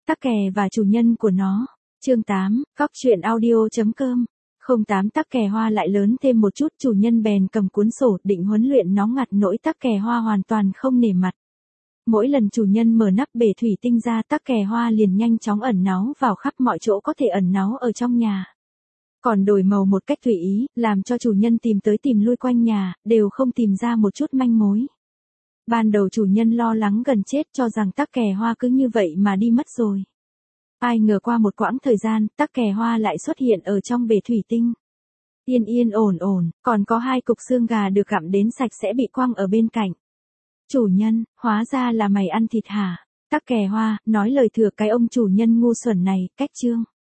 Tắc kè và chủ nhân của nó. Chương 8, Cóc truyện audio.com. 08 Tắc kè hoa lại lớn thêm một chút, chủ nhân bèn cầm cuốn sổ định huấn luyện nó, ngặt nỗi tắc kè hoa hoàn toàn không nể mặt. Mỗi lần chủ nhân mở nắp bể thủy tinh ra, tắc kè hoa liền nhanh chóng ẩn náu vào khắp mọi chỗ có thể ẩn náu ở trong nhà. Còn đổi màu một cách tùy ý, làm cho chủ nhân tìm tới tìm lui quanh nhà, đều không tìm ra một chút manh mối. Ban đầu chủ nhân lo lắng gần chết, cho rằng tắc kè hoa cứ như vậy mà đi mất rồi. Ai ngờ qua một quãng thời gian, tắc kè hoa lại xuất hiện ở trong bể thủy tinh. Yên yên ổn ổn, còn có 2 cục xương gà được gặm đến sạch sẽ bị quăng ở bên cạnh. Chủ nhân, hóa ra là mày ăn thịt hả? Tắc kè hoa, nói lời thừa cái ông chủ nhân ngu xuẩn này, cách chương.